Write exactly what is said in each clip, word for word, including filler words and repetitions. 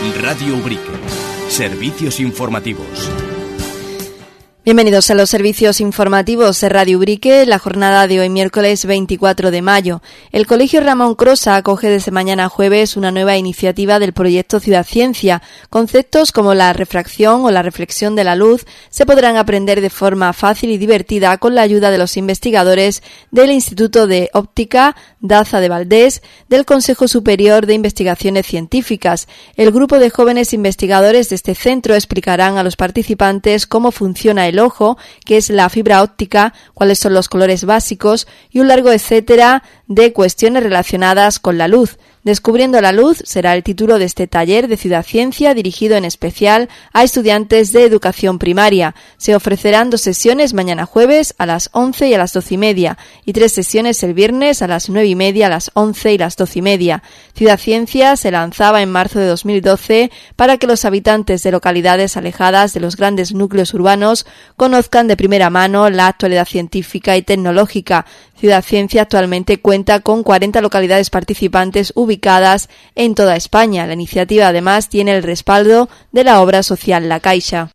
Radio Ubrique. Servicios informativos. Bienvenidos a los servicios informativos de Radio Ubrique, la jornada de hoy miércoles veinticuatro de mayo. El Colegio Ramón Crosa acoge desde mañana jueves una nueva iniciativa del proyecto Ciudad Ciencia. Conceptos como la refracción o la reflexión de la luz se podrán aprender de forma fácil y divertida con la ayuda de los investigadores del Instituto de Óptica Daza de Valdés, del Consejo Superior de Investigaciones Científicas. El grupo de jóvenes investigadores de este centro explicarán a los participantes cómo funciona el el ojo, qué es la fibra óptica, cuáles son los colores básicos y un largo etcétera de cuestiones relacionadas con la luz. Descubriendo la luz será el título de este taller de Ciudad Ciencia dirigido en especial a estudiantes de educación primaria. Se ofrecerán dos sesiones mañana jueves a las once y a las doce y media y tres sesiones el viernes a las nueve y media, a las once y las doce y media. Ciudad Ciencia se lanzaba en marzo de dos mil doce para que los habitantes de localidades alejadas de los grandes núcleos urbanos conozcan de primera mano la actualidad científica y tecnológica. Ciudad Ciencia actualmente cuenta con cuarenta localidades participantes ubicadas en toda España. La iniciativa además tiene el respaldo de la obra social La Caixa.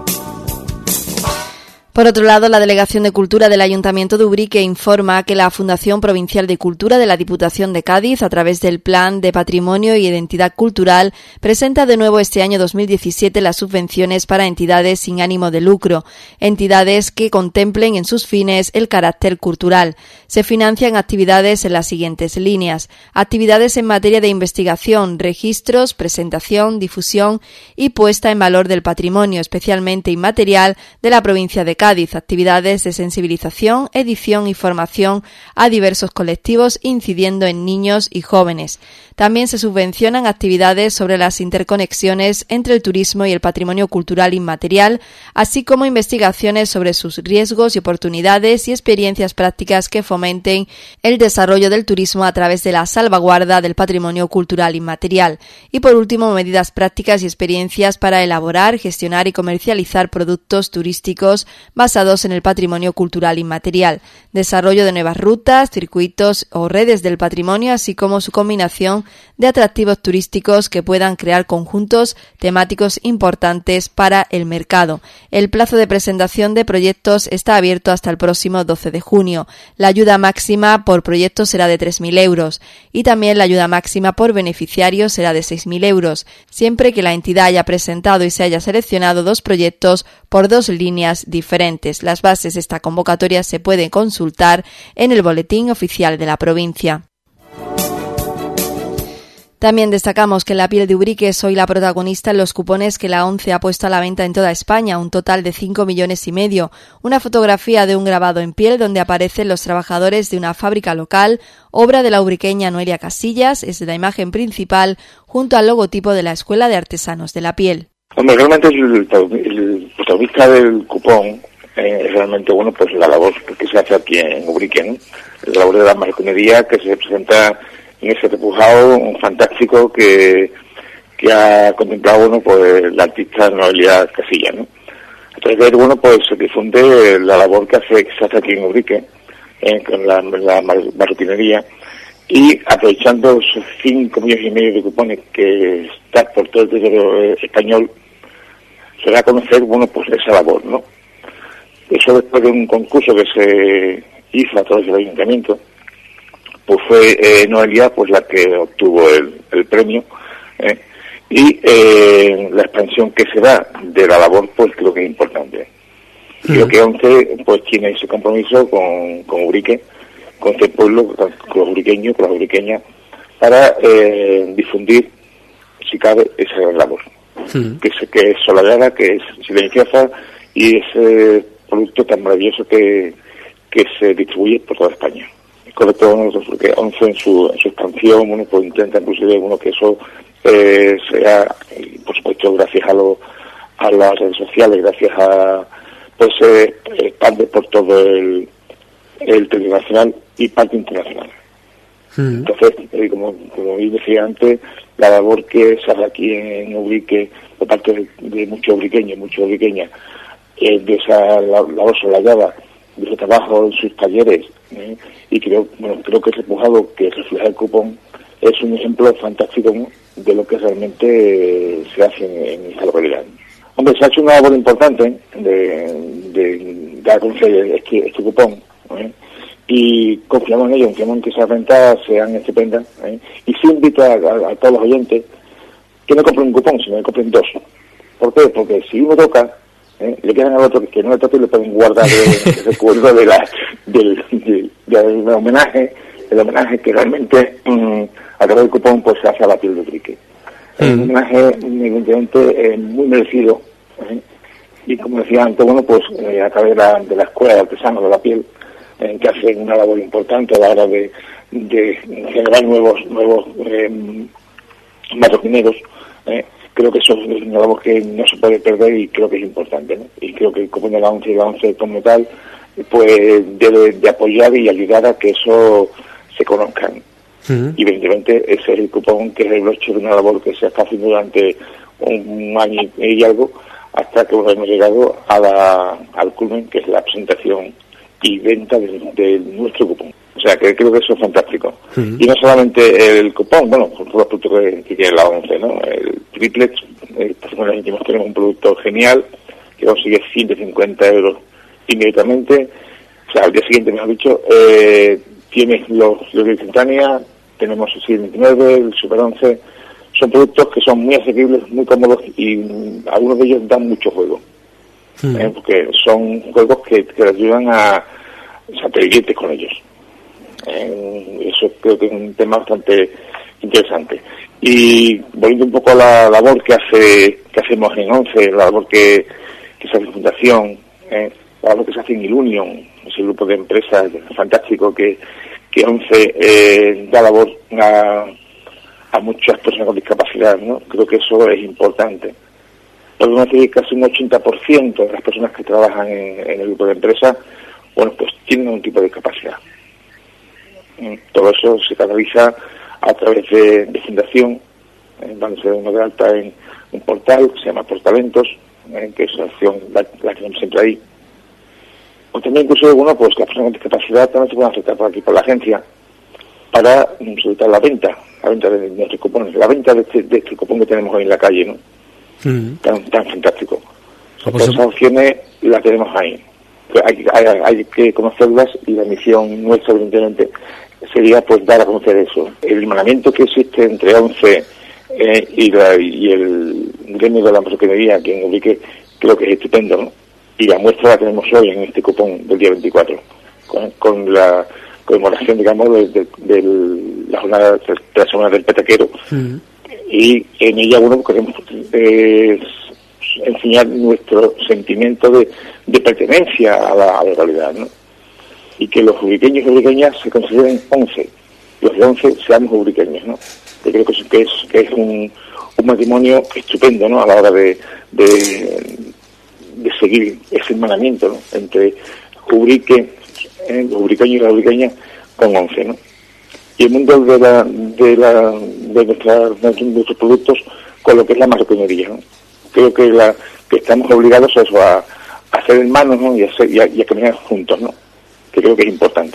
Por otro lado, la Delegación de Cultura del Ayuntamiento de Ubrique informa que la Fundación Provincial de Cultura de la Diputación de Cádiz, a través del Plan de Patrimonio y Identidad Cultural, presenta de nuevo este año dos mil diecisiete las subvenciones para entidades sin ánimo de lucro, entidades que contemplen en sus fines el carácter cultural. Se financian actividades en las siguientes líneas: actividades en materia de investigación, registros, presentación, difusión y puesta en valor del patrimonio, especialmente inmaterial, de la provincia de Cádiz, actividades de sensibilización, edición y formación a diversos colectivos, incidiendo en niños y jóvenes. También se subvencionan actividades sobre las interconexiones entre el turismo y el patrimonio cultural inmaterial, así como investigaciones sobre sus riesgos y oportunidades y experiencias prácticas que fomenten el desarrollo del turismo a través de la salvaguarda del patrimonio cultural inmaterial. Y por último, medidas prácticas y experiencias para elaborar, gestionar y comercializar productos turísticos basados en el patrimonio cultural inmaterial, desarrollo de nuevas rutas, circuitos o redes del patrimonio, así como su combinación de atractivos turísticos que puedan crear conjuntos temáticos importantes para el mercado. El plazo de presentación de proyectos está abierto hasta el próximo doce de junio. La ayuda máxima por proyecto será de tres mil euros y también la ayuda máxima por beneficiario será de seis mil euros, siempre que la entidad haya presentado y se haya seleccionado dos proyectos por dos líneas diferentes. Las bases de esta convocatoria se pueden consultar en el boletín oficial de la provincia. También destacamos que La Piel de Ubrique es hoy la protagonista en los cupones que la ONCE ha puesto a la venta en toda España, un total de cinco millones y medio. Una fotografía de un grabado en piel donde aparecen los trabajadores de una fábrica local, obra de la ubriqueña Noelia Casillas, es la imagen principal, junto al logotipo de la Escuela de Artesanos de la Piel. Hombre, realmente el, el protagonista del cupón eh, es realmente, bueno, pues la labor que se hace aquí en Ubrique, ¿no? La labor de la marroquinería que se presenta en ese repujado fantástico que, que ha contemplado, bueno, pues la artista Noelia Casillas, ¿no? A través de él, bueno, pues se difunde la labor que hace, que se hace aquí en Ubrique, eh, con la, la marroquinería, y aprovechando esos cinco millones y medio de cupones que están por todo el territorio español, se da a conocer, bueno, pues esa labor, ¿no? Eso después de un concurso que se hizo a través del ayuntamiento, pues fue eh, Noelia pues la que obtuvo el, el premio, eh, y eh, la expansión que se da de la labor, pues creo que es importante. Sí. Creo que ONCE pues tiene ese compromiso con, con Ubrique, con este pueblo, con los ubriqueños, con las ubriqueñas, para eh, difundir, si cabe, esa labor. Sí. Que, es, que es solarada, que es silenciosa, y ese producto tan maravilloso que, que se distribuye por toda España. Correcto, nosotros, porque ONCE en su, en su expansión, bueno, pues intenta inclusive, bueno, que eso eh, sea, por supuesto, gracias a lo, a las redes sociales, gracias a, pues se eh, expande por todo el, el territorio nacional y parte internacional. Mm. Entonces, eh, como, como decía antes, la labor que se hace aquí en Ubrique, por parte de, de muchos ubriqueños, muchas ubriqueñas, eh, de esa labor solayada, de su trabajo en sus talleres, ¿eh? Y creo, bueno, creo que ese empujado que refleja el cupón es un ejemplo fantástico, ¿no?, de lo que realmente eh, se hace en, en esta localidad. Hombre, se ha hecho una labor importante de, de dar a conocer este, este cupón, ¿eh? Y confiamos en ello, confiamos en que esas ventas sean estupendas, ¿eh? Y sí invito a, a, a todos los oyentes que no compren un cupón, sino que compren dos. ¿Por qué? Porque si uno toca, ¿eh?, le quedan al otro que no le toque y le pueden guardar el, el recuerdo de la, del, del, del homenaje, el homenaje que realmente mmm, a través del cupón pues se hace a la piel de Ubrique. Es un homenaje evidentemente eh, muy merecido, ¿eh? Y como decía antes, bueno, pues eh, a través de la, de la escuela de artesanos de la piel, eh, que hacen una labor importante a la hora de, de generar nuevos nuevos eh, marroquineros, ¿eh? Creo que eso es una labor que no se puede perder y creo que es importante, ¿no? Y creo que el cupón de la ONCE y la ONCE como tal pues debe de apoyar y ayudar a que eso se conozcan. Uh-huh. Y evidentemente ese es el cupón que es el broche de una labor que se está haciendo durante un año y algo, hasta que hemos llegado a la, al culmen, que es la presentación y venta de, de nuestro cupón. O sea, que creo que eso es fantástico. Uh-huh. Y no solamente el cupón, bueno, por todos los productos que, que tiene la ONCE, ¿no? El triplex, el patrimonio íntimo, tenemos un producto genial que consigue ciento cincuenta euros inmediatamente, o sea, al día siguiente, mejor dicho. eh, tienes los, los de instantánea, tenemos el C veintinueve, el Super once, son productos que son muy asequibles, muy cómodos y mm, algunos de ellos dan mucho juego, mm. ¿eh? Porque son juegos que, que ayudan a, a tener con ellos. Eh, eso creo que es un tema bastante interesante. Y volviendo un poco a la labor que hace que hacemos en ONCE, la labor que, que se hace en Fundación, eh, la labor que se hace en Ilunion, ese grupo de empresas fantástico que, que ONCE eh, da labor a, a muchas personas con discapacidad, ¿no? Creo que eso es importante. Podemos decir que casi un ochenta por ciento de las personas que trabajan en, en el grupo de empresas, bueno, pues tienen un tipo de discapacidad. Todo eso se canaliza a través de, de Fundación, eh, dándose uno de alta en un portal que se llama Portalentos, eh, que es una acción la, la que tenemos siempre ahí. O también incluso, bueno, pues las personas con discapacidad también se pueden aceptar por aquí, por la agencia, para solicitar la venta, la venta de nuestros cupones, la venta de este, de este cupón que tenemos hoy en la calle, ¿no? Mm. Tan, tan fantástico. O sea, esas opciones las tenemos ahí. Hay, hay, hay que conocerlas y la misión nuestra, evidentemente, sería pues dar a conocer eso. El hermanamiento que existe entre ONCE eh, y, la, y el gremio de la marroquinería aquí en Ubrique creo que es estupendo, ¿no? Y la muestra la tenemos hoy en este cupón del día veinticuatro, con, con la conmemoración, digamos, de, de, de la jornada de la semana del petaquero. Uh-huh. Y en ella, bueno, queremos eh, enseñar nuestro sentimiento de, de pertenencia a la, a la realidad, ¿no? Y que los ubriqueños y ubriqueñas se consideren once, los de once seamos ubriqueños, ¿no? Yo creo que es, que es, que es un, un matrimonio estupendo, ¿no? A la hora de, de, de seguir ese hermanamiento, ¿no? Entre Ubrique, eh, los ubriqueños y las ubriqueñas con once, ¿no? Y el mundo de la de la de, nuestra, de nuestros productos con lo que es la marroquinería, ¿no? Creo que la que estamos obligados a eso, a, a ser hermanos, ¿no? Y a, ser, y a, y a caminar juntos, ¿no? Que creo que es importante.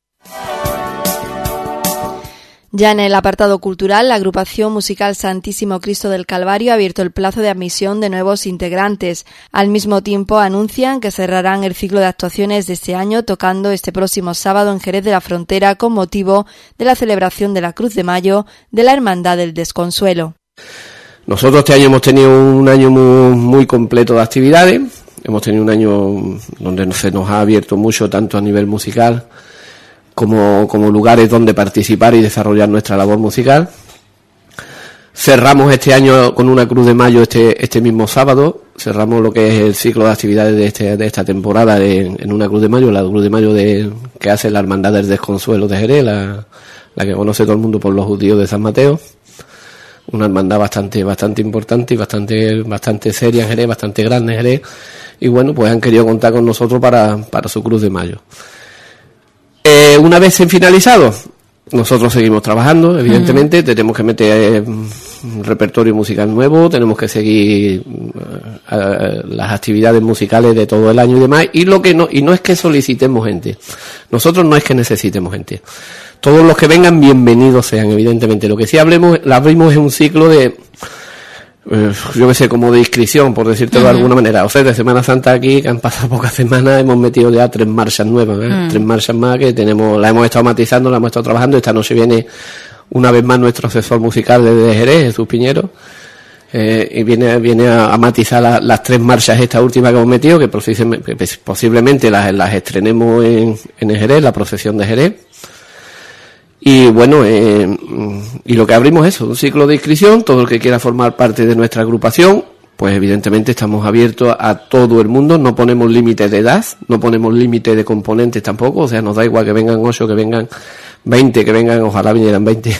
Ya en el apartado cultural, la agrupación musical Santísimo Cristo del Calvario ha abierto el plazo de admisión de nuevos integrantes. Al mismo tiempo, anuncian que cerrarán el ciclo de actuaciones de este año tocando este próximo sábado en Jerez de la Frontera con motivo de la celebración de la Cruz de Mayo de la Hermandad del Desconsuelo. Nosotros este año hemos tenido un año muy, muy completo de actividades. Hemos tenido un año donde se nos ha abierto mucho, tanto a nivel musical como, como lugares donde participar y desarrollar nuestra labor musical. Cerramos este año con una Cruz de Mayo este, este mismo sábado. Cerramos lo que es el ciclo de actividades de, este, de esta temporada de, en una Cruz de Mayo, la Cruz de Mayo de, que hace la Hermandad del Desconsuelo de Jerez, la, la que conoce todo el mundo por los judíos de San Mateo. Una hermandad bastante bastante importante y bastante bastante seria en Jerez, bastante grande en Jerez, y bueno, pues han querido contar con nosotros para, para su Cruz de Mayo. Eh, una vez finalizado, nosotros seguimos trabajando, evidentemente. Uh-huh. Tenemos que meter eh, un repertorio musical nuevo, tenemos que seguir uh, uh, las actividades musicales de todo el año y demás, y lo que no y no es que solicitemos gente, nosotros no es que necesitemos gente. todos los que vengan, bienvenidos sean, evidentemente. Lo que sí hablemos, abrimos es un ciclo de, eh, yo qué sé, como de inscripción, por decirte uh-huh. de alguna manera. O sea, de Semana Santa aquí, que han pasado pocas semanas, hemos metido ya tres marchas nuevas, ¿eh? Uh-huh. Tres marchas más que tenemos, las hemos estado matizando, las hemos estado trabajando. Esta noche viene una vez más nuestro asesor musical desde Jerez, Jesús Piñero, eh, y viene viene a, a matizar la, las tres marchas esta última que hemos metido, que posiblemente, posiblemente las, las estrenemos en, en Jerez, la procesión de Jerez. Y bueno, eh, y lo que abrimos es eso, un ciclo de inscripción. Todo el que quiera formar parte de nuestra agrupación, pues evidentemente estamos abiertos a todo el mundo, no ponemos límite de edad, no ponemos límite de componentes tampoco, o sea, nos da igual que vengan ocho, que vengan veinte, que vengan, ojalá vinieran veinte.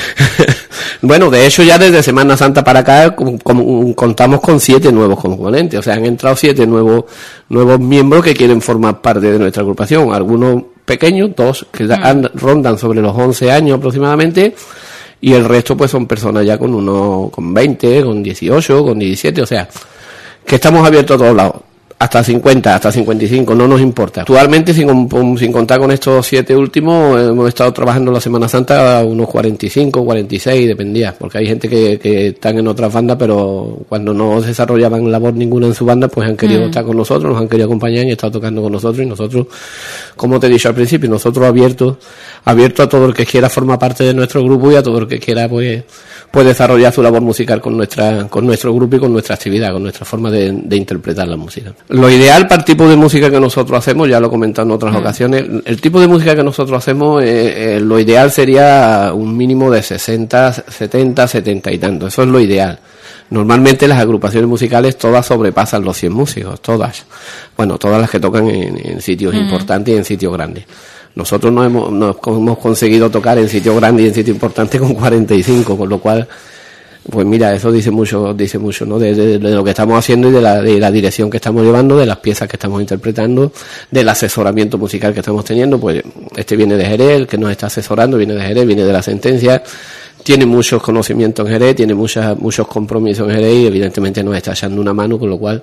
Bueno, de hecho ya desde Semana Santa para acá com, com, contamos con siete nuevos componentes, o sea, han entrado siete nuevos nuevos miembros que quieren formar parte de nuestra agrupación, algunos pequeños, dos que mm. rondan sobre los once años aproximadamente, y el resto pues son personas ya con uno, con veinte, con dieciocho, con diecisiete, o sea, que estamos abiertos a todos lados, hasta cincuenta, hasta cincuenta y cinco, no nos importa. Actualmente, sin, sin contar con estos siete últimos, hemos estado trabajando la Semana Santa a unos cuarenta y cinco, cuarenta y seis, dependía, porque hay gente que, que están en otras bandas, pero cuando no desarrollaban labor ninguna en su banda, pues han querido mm. estar con nosotros, nos han querido acompañar y han estado tocando con nosotros, y nosotros, como te he dicho al principio, nosotros abiertos, abiertos a todo el que quiera formar parte de nuestro grupo y a todo el que quiera, pues, pues desarrollar su labor musical con nuestra, con nuestro grupo y con nuestra actividad, con nuestra forma de, de interpretar la música. Lo ideal para el tipo de música que nosotros hacemos, ya lo he comentado en otras mm. ocasiones, el tipo de música que nosotros hacemos, eh, eh, lo ideal sería un mínimo de sesenta, setenta, setenta y tanto, eso es lo ideal. Normalmente las agrupaciones musicales todas sobrepasan los cien músicos, todas. Bueno, todas las que tocan en, en sitios mm. importantes y en sitios grandes. Nosotros no hemos, no hemos conseguido tocar en sitios grandes y en sitios importantes con cuarenta y cinco, con lo cual, pues mira, eso dice mucho, dice mucho, ¿no? De, de, de lo que estamos haciendo y de la, de la dirección que estamos llevando, de las piezas que estamos interpretando, del asesoramiento musical que estamos teniendo. Pues este viene de Jerez, el que nos está asesorando viene de Jerez, viene de La Sentencia, tiene muchos conocimientos en Jerez, tiene muchas, muchos compromisos en Jerez y evidentemente nos está echando una mano, con lo cual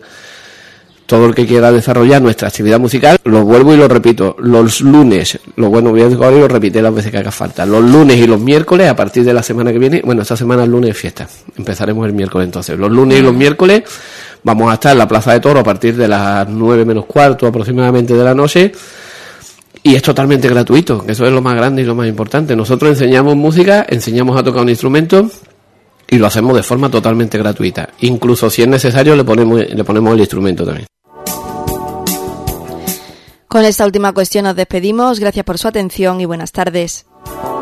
todo el que quiera desarrollar nuestra actividad musical, lo vuelvo y lo repito, los lunes, lo bueno voy a decir y lo repite las veces que haga falta, los lunes y los miércoles, a partir de la semana que viene, bueno, esta semana el lunes es fiesta, empezaremos el miércoles entonces, los lunes y los miércoles vamos a estar en la Plaza de Toro a partir de las nueve menos cuarto aproximadamente de la noche, y es totalmente gratuito, que eso es lo más grande y lo más importante. Nosotros enseñamos música, enseñamos a tocar un instrumento, y lo hacemos de forma totalmente gratuita. Incluso si es necesario le ponemos le ponemos el instrumento también. Con esta última cuestión nos despedimos. Gracias por su atención y buenas tardes.